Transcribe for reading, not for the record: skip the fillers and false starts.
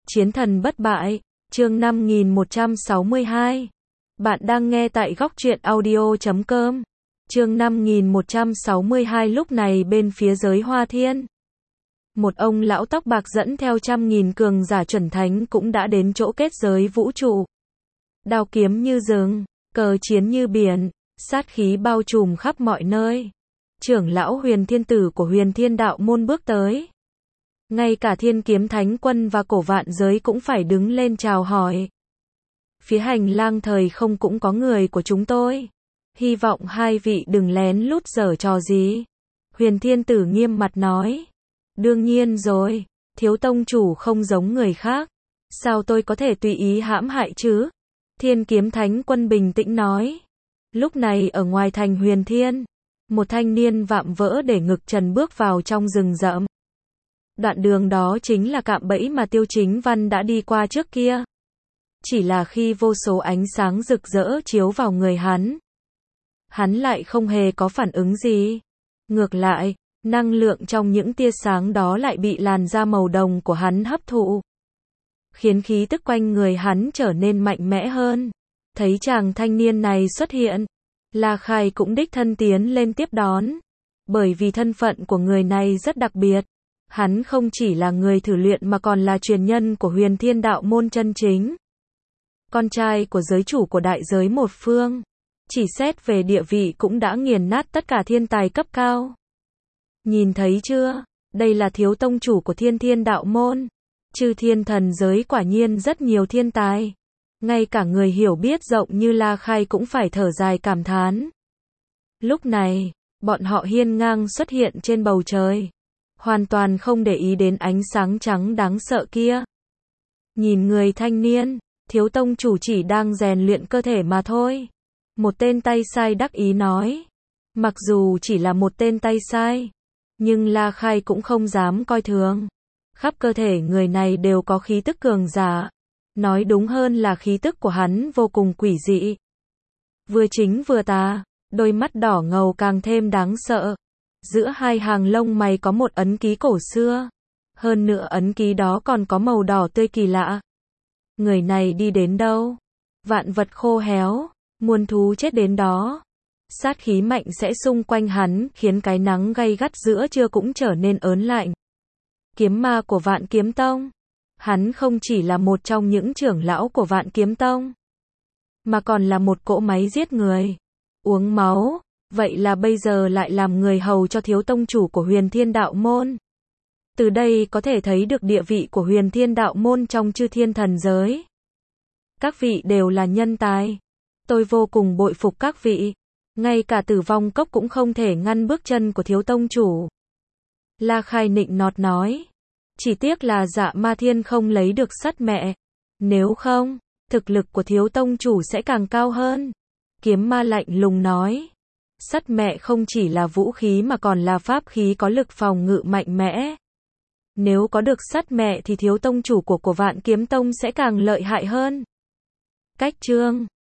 Chiến thần bất bại, chương 5162. Bạn đang nghe tại góc truyện audio.com. Chương 5162. Lúc này bên phía giới Hoa Thiên, một ông lão tóc bạc dẫn theo trăm nghìn cường giả chuẩn thánh cũng đã đến chỗ kết giới vũ trụ. Đao kiếm như rừng, cờ chiến như biển, sát khí bao trùm khắp mọi nơi. Trưởng lão Huyền Thiên Tử của Huyền Thiên Đạo Môn bước tới. Ngay cả Thiên Kiếm Thánh Quân và Cổ Vạn Giới cũng phải đứng lên chào hỏi. Phía hành lang thời không cũng có người của chúng tôi. Hy vọng hai vị đừng lén lút giở trò gì. Huyền Thiên Tử nghiêm mặt nói. Đương nhiên rồi, thiếu tông chủ không giống người khác. Sao tôi có thể tùy ý hãm hại chứ? Thiên Kiếm Thánh Quân bình tĩnh nói. Lúc này ở ngoài thành Huyền Thiên, một thanh niên vạm vỡ để ngực trần bước vào trong rừng rậm. Đoạn đường đó chính là cạm bẫy mà Tiêu Chính Văn đã đi qua trước kia. Chỉ là khi vô số ánh sáng rực rỡ chiếu vào người hắn lại không hề có phản ứng gì. Ngược lại, năng lượng trong những tia sáng đó lại bị làn da màu đồng của hắn hấp thụ, khiến khí tức quanh người hắn trở nên mạnh mẽ hơn. Thấy chàng thanh niên này xuất hiện, La Khai cũng đích thân tiến lên tiếp đón. Bởi vì thân phận của người này rất đặc biệt. Hắn không chỉ là người thử luyện mà còn là truyền nhân của Huyền Thiên Đạo Môn chân chính. Con trai của giới chủ của đại giới một phương. Chỉ xét về địa vị cũng đã nghiền nát tất cả thiên tài cấp cao. Nhìn thấy chưa? Đây là thiếu tông chủ của Thiên Thiên Đạo Môn. Chư thiên thần giới quả nhiên rất nhiều thiên tài. Ngay cả người hiểu biết rộng như La Khai cũng phải thở dài cảm thán. Lúc này, bọn họ hiên ngang xuất hiện trên bầu trời. Hoàn toàn không để ý đến ánh sáng trắng đáng sợ kia. Nhìn người thanh niên, thiếu tông chủ chỉ đang rèn luyện cơ thể mà thôi. Một tên tay sai đắc ý nói. Mặc dù chỉ là một tên tay sai, nhưng La Khai cũng không dám coi thường. Khắp cơ thể người này đều có khí tức cường giả. Nói đúng hơn là khí tức của hắn vô cùng quỷ dị. Vừa chính vừa tà, đôi mắt đỏ ngầu càng thêm đáng sợ. Giữa hai hàng lông mày có một ấn ký cổ xưa. Hơn nữa ấn ký đó còn có màu đỏ tươi kỳ lạ. Người này đi đến đâu? Vạn vật khô héo, muôn thú chết đến đó. Sát khí mạnh sẽ xung quanh hắn, khiến cái nắng gay gắt giữa trưa cũng trở nên ớn lạnh. Kiếm ma của Vạn Kiếm Tông. Hắn không chỉ là một trong những trưởng lão của Vạn Kiếm Tông, mà còn là một cỗ máy giết người, uống máu. Vậy là bây giờ lại làm người hầu cho thiếu tông chủ của Huyền Thiên Đạo Môn. Từ đây có thể thấy được địa vị của Huyền Thiên Đạo Môn trong chư thiên thần giới. Các vị đều là nhân tài. Tôi vô cùng bội phục các vị. Ngay cả Tử Vong Cốc cũng không thể ngăn bước chân của thiếu tông chủ. La Khai nịnh nọt nói. Chỉ tiếc là Dạ Ma Thiên không lấy được sắt mẹ. Nếu không, thực lực của thiếu tông chủ sẽ càng cao hơn. Kiếm ma lạnh lùng nói. Sắt mẹ không chỉ là vũ khí mà còn là pháp khí có lực phòng ngự mạnh mẽ. Nếu có được sắt mẹ thì thiếu tông chủ của Vạn Kiếm Tông sẽ càng lợi hại hơn. Cách chương